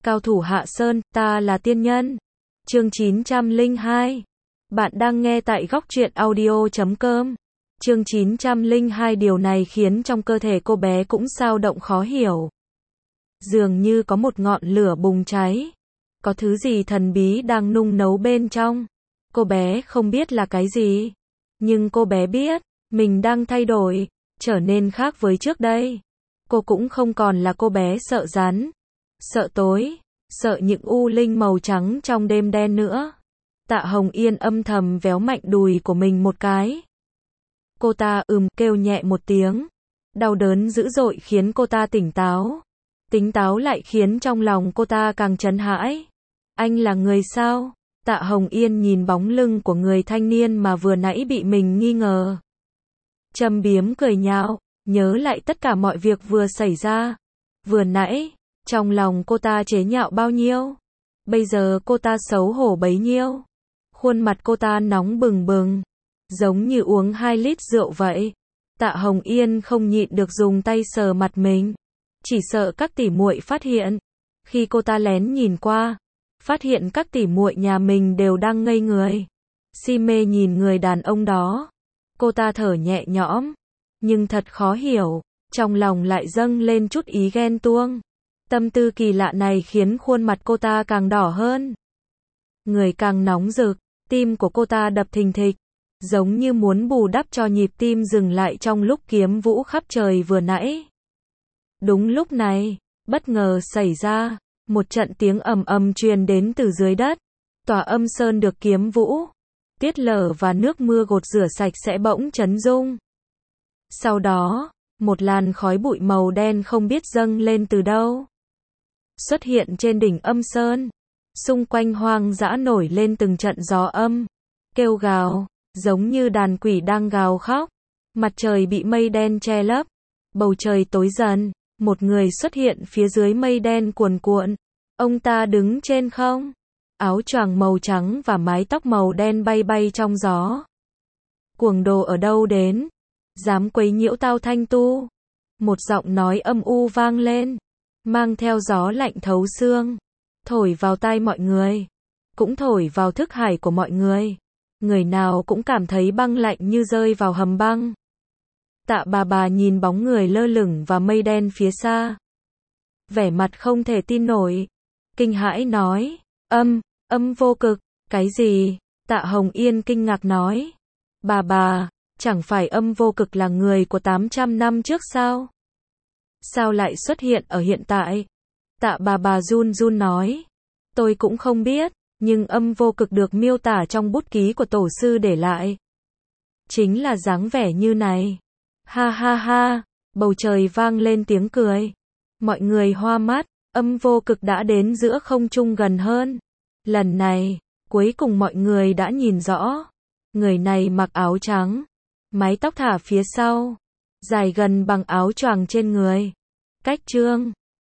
Cao thủ Hạ Sơn, ta là tiên nhân. Chương 902. Bạn đang nghe tại góc truyện audio.com. Chương 902. Điều này khiến trong cơ thể cô bé cũng xao động khó hiểu. Dường như có một ngọn lửa bùng cháy. Có thứ gì thần bí đang nung nấu bên trong. Cô bé không biết là cái gì. Nhưng cô bé biết, mình đang thay đổi, trở nên khác với trước đây. Cô cũng không còn là cô bé sợ rắn, sợ tối, sợ những u linh màu trắng trong đêm đen nữa. Tạ Hồng Yên âm thầm véo mạnh đùi của mình một cái. Cô ta kêu nhẹ một tiếng. Đau đớn dữ dội khiến cô ta tỉnh táo. Tỉnh táo lại khiến trong lòng cô ta càng chấn hãi. Anh là người sao? Tạ Hồng Yên nhìn bóng lưng của người thanh niên mà vừa nãy bị mình nghi ngờ. Châm biếm cười nhạo, nhớ lại tất cả mọi việc vừa xảy ra. Vừa nãy, trong lòng cô ta chế nhạo bao nhiêu. Bây giờ cô ta xấu hổ bấy nhiêu. Khuôn mặt cô ta nóng bừng bừng, giống như uống 2 lít rượu vậy. Tạ Hồng Yên không nhịn được dùng tay sờ mặt mình. Chỉ sợ các tỉ muội phát hiện. Khi cô ta lén nhìn qua, phát hiện các tỉ muội nhà mình đều đang ngây người, si mê nhìn người đàn ông đó. Cô ta thở nhẹ nhõm, nhưng thật khó hiểu, trong lòng lại dâng lên chút ý ghen tuông. Tâm tư kỳ lạ này khiến khuôn mặt cô ta càng đỏ hơn. Người càng nóng rực, tim của cô ta đập thình thịch, giống như muốn bù đắp cho nhịp tim dừng lại trong lúc kiếm vũ khắp trời vừa nãy. Đúng lúc này, bất ngờ xảy ra, một trận tiếng ầm ầm truyền đến từ dưới đất. Tòa Âm Sơn được kiếm vũ, tiết lở và nước mưa gột rửa sạch sẽ bỗng chấn rung. Sau đó, một làn khói bụi màu đen không biết dâng lên từ đâu, xuất hiện trên đỉnh Âm Sơn. Xung quanh hoang dã nổi lên từng trận gió âm, kêu gào, giống như đàn quỷ đang gào khóc. Mặt trời bị mây đen che lấp, bầu trời tối dần. Một người xuất hiện phía dưới mây đen cuồn cuộn. Ông ta đứng trên không, áo choàng màu trắng và mái tóc màu đen bay bay trong gió. Cuồng đồ ở đâu đến? Dám quấy nhiễu tao Thanh Tu? Một giọng nói âm u vang lên, mang theo gió lạnh thấu xương, thổi vào tai mọi người, cũng thổi vào thức hải của mọi người. Người nào cũng cảm thấy băng lạnh như rơi vào hầm băng. Tạ bà nhìn bóng người lơ lửng và mây đen phía xa, vẻ mặt không thể tin nổi, kinh hãi nói, âm vô cực, cái gì? Tạ Hồng Yên kinh ngạc nói, bà, chẳng phải âm vô cực là người của 800 năm trước sao? Sao lại xuất hiện ở hiện tại? Tạ bà run run nói, tôi cũng không biết, nhưng âm vô cực được miêu tả trong bút ký của tổ sư để lại, chính là dáng vẻ như này. Ha ha ha, bầu trời vang lên tiếng cười. Mọi người hoa mắt, âm vô cực đã đến giữa không trung gần hơn. Lần này, cuối cùng mọi người đã nhìn rõ. Người này mặc áo trắng, mái tóc thả phía sau, dài gần bằng áo choàng trên người. Cách trương